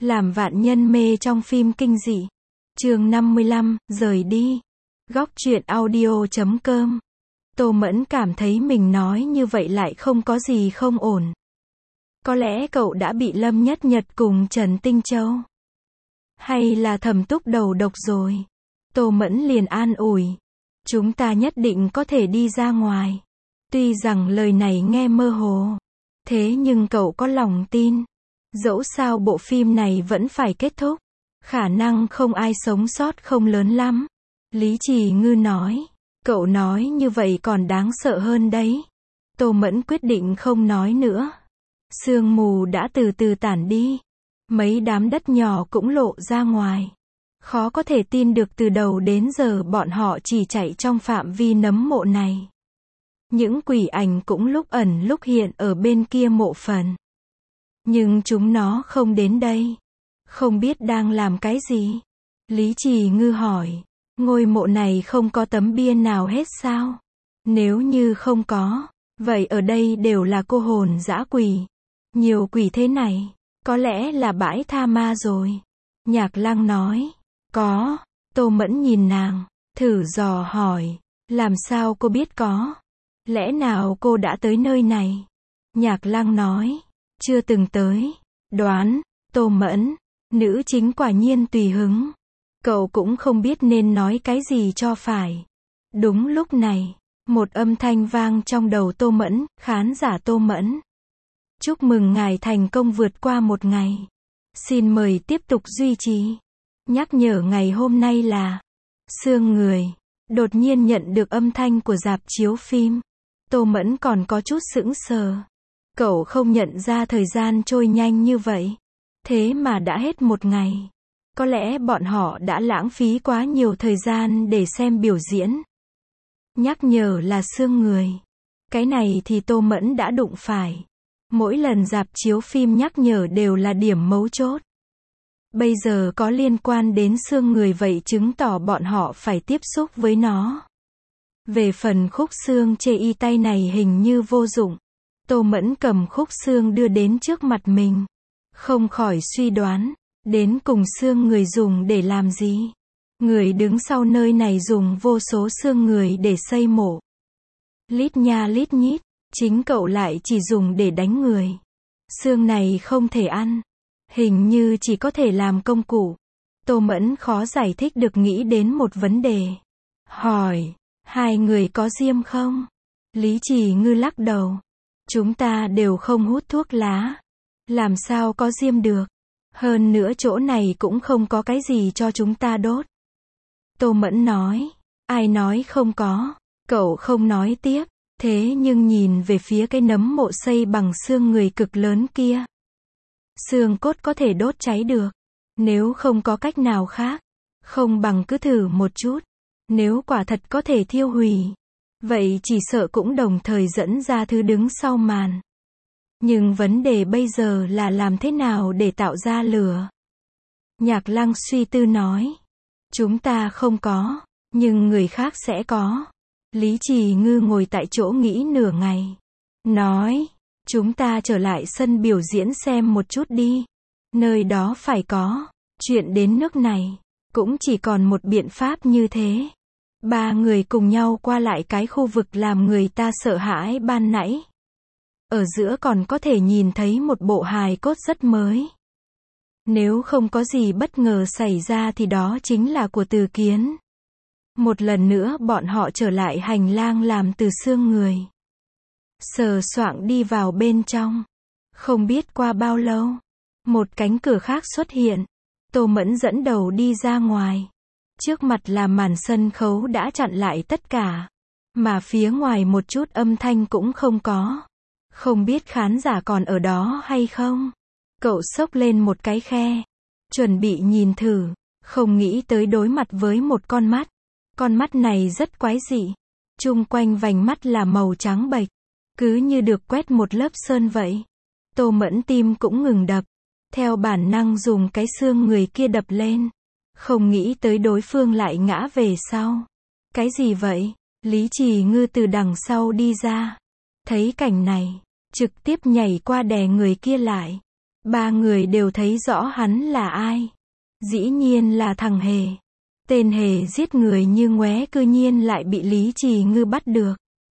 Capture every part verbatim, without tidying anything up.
Làm vạn nhân mê trong phim kinh dị. Chương năm mươi lăm, rời đi. Góc truyện audio chấm com. Tô Mẫn cảm thấy mình nói như vậy lại không có gì không ổn. Có lẽ cậu đã bị Lâm Nhất Nhật cùng Trần Tinh Châu, hay là Thẩm Túc đầu độc rồi. Tô Mẫn liền an ủi. Chúng ta nhất định có thể đi ra ngoài. Tuy rằng lời này nghe mơ hồ, thế nhưng cậu có lòng tin. Dẫu sao bộ phim này vẫn phải kết thúc. Khả năng không ai sống sót không lớn lắm. Lý Trì Ngư nói. Cậu nói như vậy còn đáng sợ hơn đấy. Tô Mẫn quyết định không nói nữa. Sương mù đã từ từ tản đi. Mấy đám đất nhỏ cũng lộ ra ngoài. Khó có thể tin được từ đầu đến giờ bọn họ chỉ chạy trong phạm vi nấm mộ này. Những quỷ ảnh cũng lúc ẩn lúc hiện ở bên kia mộ phần. Nhưng chúng nó không đến đây. Không biết đang làm cái gì? Lý Trì Ngư hỏi. Ngôi mộ này không có tấm bia nào hết sao? Nếu như không có, vậy ở đây đều là cô hồn dã quỷ. Nhiều quỷ thế này, có lẽ là bãi tha ma rồi. Nhạc Lăng nói. Có. Tô Mẫn nhìn nàng, thử dò hỏi. Làm sao cô biết có? Lẽ nào cô đã tới nơi này? Nhạc Lăng nói. Chưa từng tới. Đoán. Tô Mẫn. Nữ chính quả nhiên tùy hứng. Cậu cũng không biết nên nói cái gì cho phải. Đúng lúc này, một âm thanh vang trong đầu Tô Mẫn. Khán giả Tô Mẫn, chúc mừng ngài thành công vượt qua một ngày. Xin mời tiếp tục duy trì. Nhắc nhở ngày hôm nay là Sương Người. Đột nhiên nhận được âm thanh của rạp chiếu phim. Tô Mẫn còn có chút sững sờ. Cậu không nhận ra thời gian trôi nhanh như vậy. Thế mà đã hết một ngày. Có lẽ bọn họ đã lãng phí quá nhiều thời gian để xem biểu diễn. Nhắc nhở là Sương Người. Cái này thì Tô Mẫn đã đụng phải. Mỗi lần rạp chiếu phim nhắc nhở đều là điểm mấu chốt. Bây giờ có liên quan đến Sương Người vậy chứng tỏ bọn họ phải tiếp xúc với nó. Về phần khúc xương chê y tay này hình như vô dụng. Tô Mẫn cầm khúc xương đưa đến trước mặt mình. Không khỏi suy đoán, đến cùng xương người dùng để làm gì? Người đứng sau nơi này dùng vô số xương người để xây mộ. Lít nha lít nhít, chính cậu lại chỉ dùng để đánh người. Xương này không thể ăn. Hình như chỉ có thể làm công cụ. Tô Mẫn khó giải thích được nghĩ đến một vấn đề. Hỏi, hai người có diêm không? Lý Trì Ngư lắc đầu. Chúng ta đều không hút thuốc lá. Làm sao có diêm được? Hơn nữa chỗ này cũng không có cái gì cho chúng ta đốt. Tô Mẫn nói. Ai nói không có? Cậu không nói tiếp. Thế nhưng nhìn về phía cái nấm mộ xây bằng xương người cực lớn kia. Xương cốt có thể đốt cháy được. Nếu không có cách nào khác, không bằng cứ thử một chút. Nếu quả thật có thể thiêu hủy, vậy chỉ sợ cũng đồng thời dẫn ra thứ đứng sau màn. Nhưng vấn đề bây giờ là làm thế nào để tạo ra lửa? Nhạc Lăng suy tư nói. Chúng ta không có, nhưng người khác sẽ có. Lý Trì Ngư ngồi tại chỗ nghĩ nửa ngày. Nói, chúng ta trở lại sân biểu diễn xem một chút đi. Nơi đó phải có. Chuyện đến nước này, cũng chỉ còn một biện pháp như thế. Ba người cùng nhau qua lại cái khu vực làm người ta sợ hãi ban nãy. Ở giữa còn có thể nhìn thấy một bộ hài cốt rất mới. Nếu không có gì bất ngờ xảy ra thì đó chính là của Từ Kiến. Một lần nữa bọn họ trở lại hành lang làm từ xương người. Sờ soạng đi vào bên trong. Không biết qua bao lâu, một cánh cửa khác xuất hiện. Tô Mẫn dẫn đầu đi ra ngoài. Trước mặt là màn sân khấu đã chặn lại tất cả. Mà phía ngoài một chút âm thanh cũng không có. Không biết khán giả còn ở đó hay không? Cậu xốc lên một cái khe. Chuẩn bị nhìn thử. Không nghĩ tới đối mặt với một con mắt. Con mắt này rất quái dị. Chung quanh vành mắt là màu trắng bệch. Cứ như được quét một lớp sơn vậy. Tô Mẫn tim cũng ngừng đập. Theo bản năng dùng cái xương người kia đập lên. Không nghĩ tới đối phương lại ngã về sau. Cái gì vậy? Lý Trì Ngư từ đằng sau đi ra. Thấy cảnh này, trực tiếp nhảy qua đè người kia lại. Ba người đều thấy rõ hắn là ai. Dĩ nhiên là thằng Hề. Tên Hề giết người như ngoé cư nhiên lại bị Lý Trì Ngư bắt được.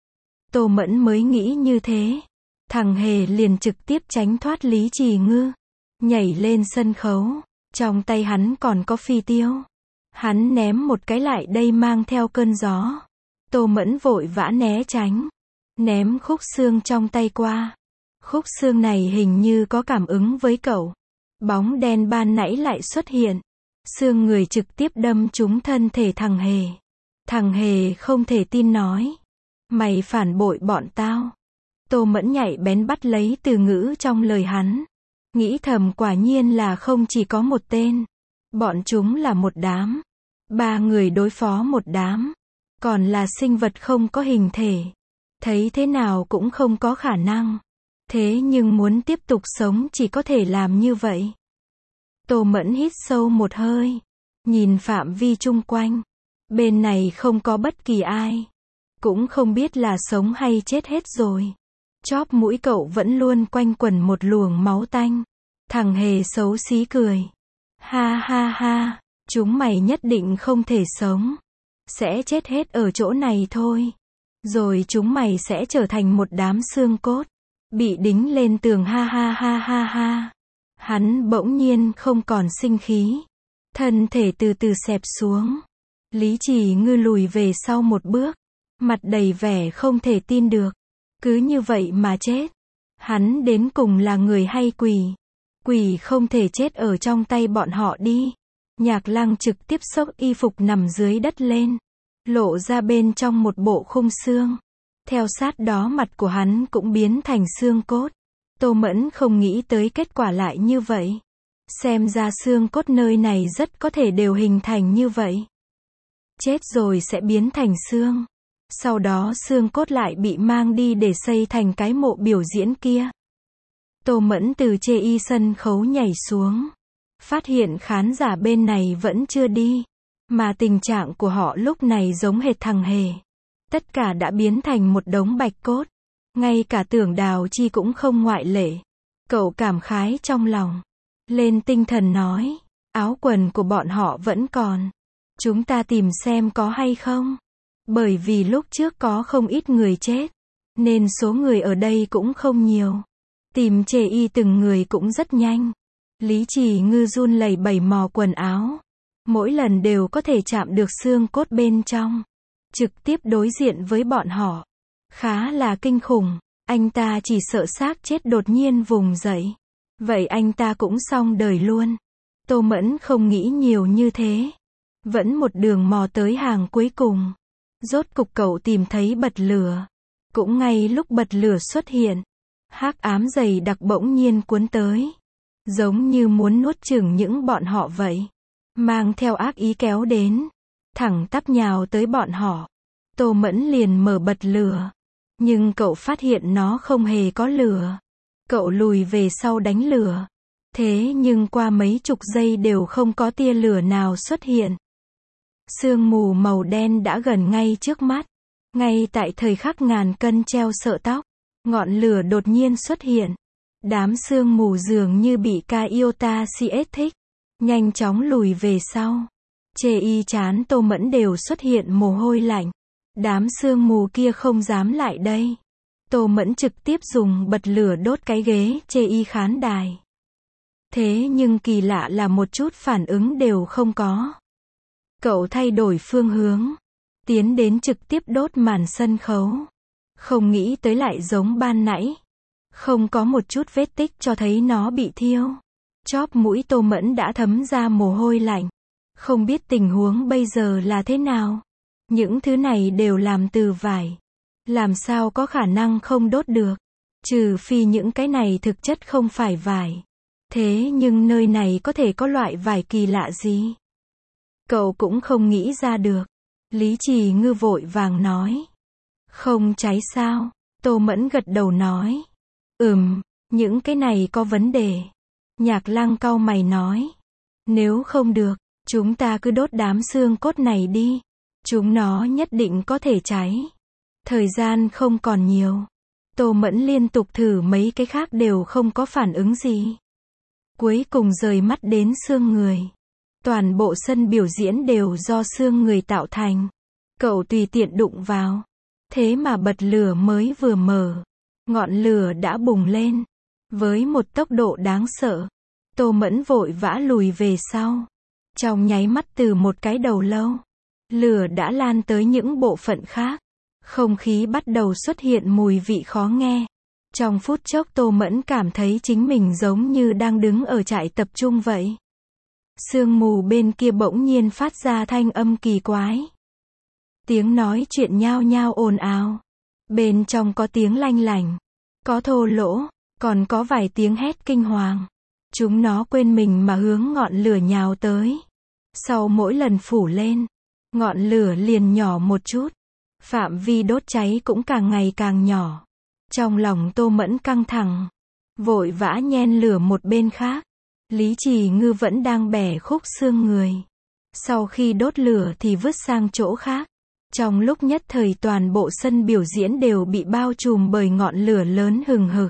Tô Mẫn mới nghĩ như thế. Thằng Hề liền trực tiếp tránh thoát Lý Trì Ngư. Nhảy lên sân khấu. Trong tay hắn còn có phi tiêu. Hắn ném một cái lại đây mang theo cơn gió. Tô Mẫn vội vã né tránh. Ném khúc xương trong tay qua. Khúc xương này hình như có cảm ứng với cậu. Bóng đen ban nãy lại xuất hiện. Xương người trực tiếp đâm trúng thân thể thằng Hề. Thằng Hề không thể tin nói. Mày phản bội bọn tao. Tô Mẫn nhạy bén bắt lấy từ ngữ trong lời hắn. Nghĩ thầm quả nhiên là không chỉ có một tên. Bọn chúng là một đám. Ba người đối phó một đám. Còn là sinh vật không có hình thể. Thấy thế nào cũng không có khả năng. Thế nhưng muốn tiếp tục sống chỉ có thể làm như vậy. Tô Mẫn hít sâu một hơi. Nhìn phạm vi chung quanh. Bên này không có bất kỳ ai. Cũng không biết là sống hay chết hết rồi. Chóp mũi cậu vẫn luôn quanh quẩn một luồng máu tanh. Thằng Hề xấu xí cười. Ha ha ha, chúng mày nhất định không thể sống. Sẽ chết hết ở chỗ này thôi. Rồi chúng mày sẽ trở thành một đám xương cốt. Bị đính lên tường ha ha ha ha ha. Hắn bỗng nhiên không còn sinh khí. Thân thể từ từ xẹp xuống. Lý Trì Ngư lùi về sau một bước. Mặt đầy vẻ không thể tin được. Cứ như vậy mà chết. Hắn đến cùng là người hay quỷ? Quỷ không thể chết ở trong tay bọn họ đi. Nhạc Lăng trực tiếp xốc y phục nằm dưới đất lên. Lộ ra bên trong một bộ khung xương. Theo sát đó mặt của hắn cũng biến thành xương cốt. Tô Mẫn không nghĩ tới kết quả lại như vậy. Xem ra xương cốt nơi này rất có thể đều hình thành như vậy. Chết rồi sẽ biến thành xương. Sau đó xương cốt lại bị mang đi để xây thành cái mộ biểu diễn kia. Tô Mẫn từ chê y sân khấu nhảy xuống. Phát hiện khán giả bên này vẫn chưa đi. Mà tình trạng của họ lúc này giống hệt thằng Hề. Tất cả đã biến thành một đống bạch cốt. Ngay cả Tưởng Đào Chi cũng không ngoại lệ. Cậu cảm khái trong lòng. Lên tinh thần nói. Áo quần của bọn họ vẫn còn. Chúng ta tìm xem có hay không. Bởi vì lúc trước có không ít người chết. Nên số người ở đây cũng không nhiều. Tìm chê y từng người cũng rất nhanh. Lý Trì Ngư run lẩy bẩy mò quần áo. Mỗi lần đều có thể chạm được xương cốt bên trong. Trực tiếp đối diện với bọn họ. Khá là kinh khủng. Anh ta chỉ sợ xác chết đột nhiên vùng dậy. Vậy anh ta cũng xong đời luôn. Tô Mẫn không nghĩ nhiều như thế. Vẫn một đường mò tới hàng cuối cùng. Rốt cục cậu tìm thấy bật lửa. Cũng ngay lúc bật lửa xuất hiện. Hắc ám dày đặc bỗng nhiên cuốn tới. Giống như muốn nuốt chửng những bọn họ vậy. Mang theo ác ý kéo đến. Thẳng tắp nhào tới bọn họ. Tô Mẫn liền mở bật lửa. Nhưng cậu phát hiện nó không hề có lửa. Cậu lùi về sau đánh lửa. Thế nhưng qua mấy chục giây đều không có tia lửa nào xuất hiện. Sương mù màu đen đã gần ngay trước mắt. Ngay tại thời khắc ngàn cân treo sợi tóc. Ngọn lửa đột nhiên xuất hiện. Đám sương mù dường như bị Kaiota xê ét thích. Nhanh chóng lùi về sau. Chê y chán Tô Mẫn đều xuất hiện mồ hôi lạnh. Đám sương mù kia không dám lại đây. Tô Mẫn trực tiếp dùng bật lửa đốt cái ghế chê y khán đài. Thế nhưng kỳ lạ là một chút phản ứng đều không có. Cậu thay đổi phương hướng. Tiến đến trực tiếp đốt màn sân khấu. Không nghĩ tới lại giống ban nãy. Không có một chút vết tích cho thấy nó bị thiêu. Chóp mũi Tô Mẫn đã thấm ra mồ hôi lạnh. Không biết tình huống bây giờ là thế nào. Những thứ này đều làm từ vải. Làm sao có khả năng không đốt được. Trừ phi những cái này thực chất không phải vải. Thế nhưng nơi này có thể có loại vải kỳ lạ gì? Cậu cũng không nghĩ ra được. Lý Trì Ngư vội vàng nói. Không cháy sao? Tô Mẫn gật đầu nói. Ừm, những cái này có vấn đề. Nhạc Lăng cau mày nói. Nếu không được, chúng ta cứ đốt đám xương cốt này đi. Chúng nó nhất định có thể cháy. Thời gian không còn nhiều. Tô Mẫn liên tục thử mấy cái khác đều không có phản ứng gì. Cuối cùng rời mắt đến xương người. Toàn bộ sân biểu diễn đều do xương người tạo thành. Cậu tùy tiện đụng vào. Thế mà bật lửa mới vừa mở. Ngọn lửa đã bùng lên. Với một tốc độ đáng sợ. Tô Mẫn vội vã lùi về sau. Trong nháy mắt từ một cái đầu lâu. Lửa đã lan tới những bộ phận khác. Không khí bắt đầu xuất hiện mùi vị khó nghe. Trong phút chốc Tô Mẫn cảm thấy chính mình giống như đang đứng ở trại tập trung vậy. Sương mù bên kia bỗng nhiên phát ra thanh âm kỳ quái. Tiếng nói chuyện nhao nhao ồn ào. Bên trong có tiếng lanh lảnh, có thô lỗ, còn có vài tiếng hét kinh hoàng. Chúng nó quên mình mà hướng ngọn lửa nhào tới. Sau mỗi lần phủ lên, ngọn lửa liền nhỏ một chút. Phạm vi đốt cháy cũng càng ngày càng nhỏ. Trong lòng Tô Mẫn căng thẳng, vội vã nhen lửa một bên khác. Lý Trì Ngư vẫn đang bẻ khúc xương người. Sau khi đốt lửa thì vứt sang chỗ khác. Trong lúc nhất thời toàn bộ sân biểu diễn đều bị bao trùm bởi ngọn lửa lớn hừng hực.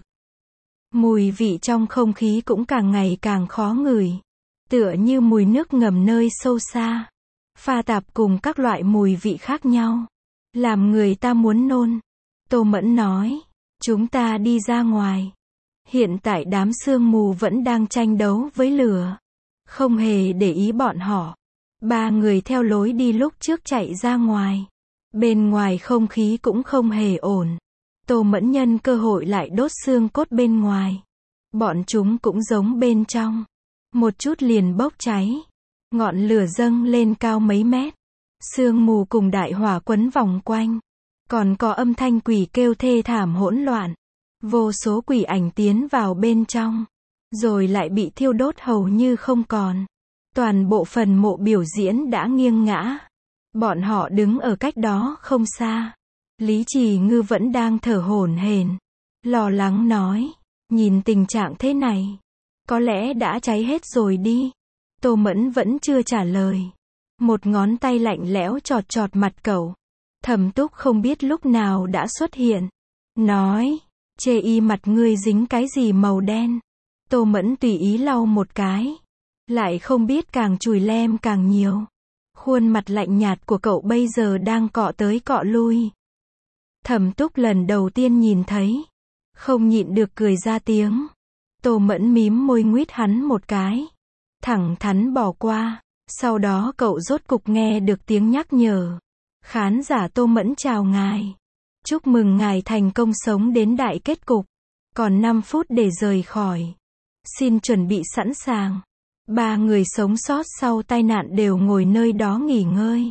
Mùi vị trong không khí cũng càng ngày càng khó ngửi. Tựa như mùi nước ngầm nơi sâu xa. Pha tạp cùng các loại mùi vị khác nhau. Làm người ta muốn nôn. Tô Mẫn nói, chúng ta đi ra ngoài. Hiện tại đám sương mù vẫn đang tranh đấu với lửa. Không hề để ý bọn họ. Ba người theo lối đi lúc trước chạy ra ngoài. Bên ngoài không khí cũng không hề ổn. Tô Mẫn nhân cơ hội lại đốt xương cốt bên ngoài. Bọn chúng cũng giống bên trong. Một chút liền bốc cháy. Ngọn lửa dâng lên cao mấy mét. Sương mù cùng đại hỏa quấn vòng quanh. Còn có âm thanh quỷ kêu thê thảm hỗn loạn. Vô số quỷ ảnh tiến vào bên trong. Rồi lại bị thiêu đốt hầu như không còn. Toàn bộ phần mộ biểu diễn đã nghiêng ngã. Bọn họ đứng ở cách đó không xa. Lý Trì Ngư vẫn đang thở hổn hển. Lo lắng nói. Nhìn tình trạng thế này. Có lẽ đã cháy hết rồi đi. Tô Mẫn vẫn chưa trả lời. Một ngón tay lạnh lẽo chọt chọt mặt cậu. Thẩm Túc không biết lúc nào đã xuất hiện. Nói. Chê y mặt ngươi dính cái gì màu đen. Tô Mẫn tùy ý lau một cái. Lại không biết càng chùi lem càng nhiều. Khuôn mặt lạnh nhạt của cậu bây giờ đang cọ tới cọ lui. Thẩm Túc lần đầu tiên nhìn thấy. Không nhịn được cười ra tiếng. Tô Mẫn mím môi nguýt hắn một cái. Thẳng thắn bỏ qua. Sau đó cậu rốt cục nghe được tiếng nhắc nhở. Khán giả Tô Mẫn chào ngài. Chúc mừng ngài thành công sống đến đại kết cục. Còn năm phút để rời khỏi. Xin chuẩn bị sẵn sàng. Ba người sống sót sau tai nạn đều ngồi nơi đó nghỉ ngơi.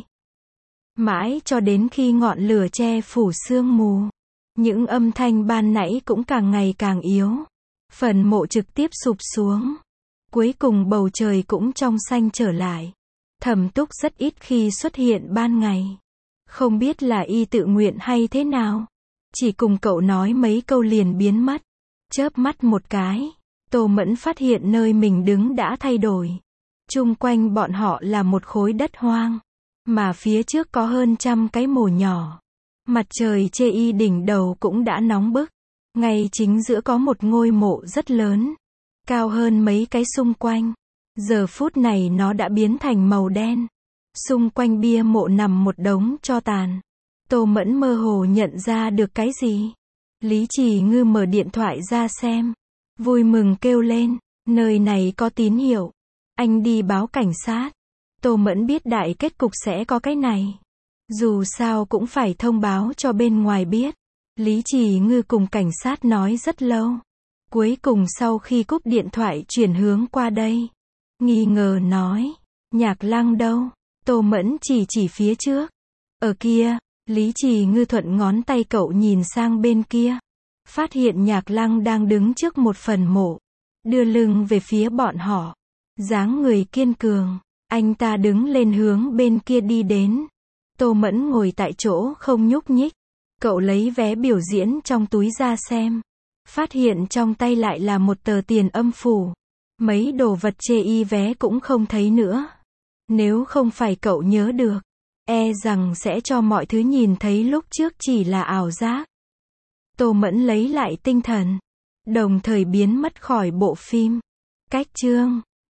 Mãi cho đến khi ngọn lửa che phủ sương mù. Những âm thanh ban nãy cũng càng ngày càng yếu. Phần mộ trực tiếp sụp xuống. Cuối cùng bầu trời cũng trong xanh trở lại. Thẩm Túc rất ít khi xuất hiện ban ngày. Không biết là y tự nguyện hay thế nào. Chỉ cùng cậu nói mấy câu liền biến mất. Chớp mắt một cái. Tô Mẫn phát hiện nơi mình đứng đã thay đổi. Chung quanh bọn họ là một khối đất hoang. Mà phía trước có hơn trăm cái mồ nhỏ. Mặt trời chê y đỉnh đầu cũng đã nóng bức. Ngay chính giữa có một ngôi mộ rất lớn. Cao hơn mấy cái xung quanh. Giờ phút này nó đã biến thành màu đen. Xung quanh bia mộ nằm một đống tro tàn. Tô Mẫn mơ hồ nhận ra được cái gì. Lý Trì Ngư mở điện thoại ra xem. Vui mừng kêu lên. Nơi này có tín hiệu. Anh đi báo cảnh sát. Tô Mẫn biết đại kết cục sẽ có cái này. Dù sao cũng phải thông báo cho bên ngoài biết. Lý Trì Ngư cùng cảnh sát nói rất lâu. Cuối cùng sau khi cúp điện thoại chuyển hướng qua đây. Nghi ngờ nói. Nhạc Lăng đâu? Tô Mẫn chỉ chỉ phía trước. Ở kia. Lý Trì Ngư thuận ngón tay cậu nhìn sang bên kia. Phát hiện Nhạc Lăng đang đứng trước một phần mộ. Đưa lưng về phía bọn họ. Dáng người kiên cường. Anh ta đứng lên hướng bên kia đi đến. Tô Mẫn ngồi tại chỗ không nhúc nhích. Cậu lấy vé biểu diễn trong túi ra xem. Phát hiện trong tay lại là một tờ tiền âm phủ. Mấy đồ vật chê y vé cũng không thấy nữa. Nếu không phải cậu nhớ được. E rằng sẽ cho mọi thứ nhìn thấy lúc trước chỉ là ảo giác. Tô Mẫn lấy lại tinh thần. Đồng thời biến mất khỏi bộ phim. cách chương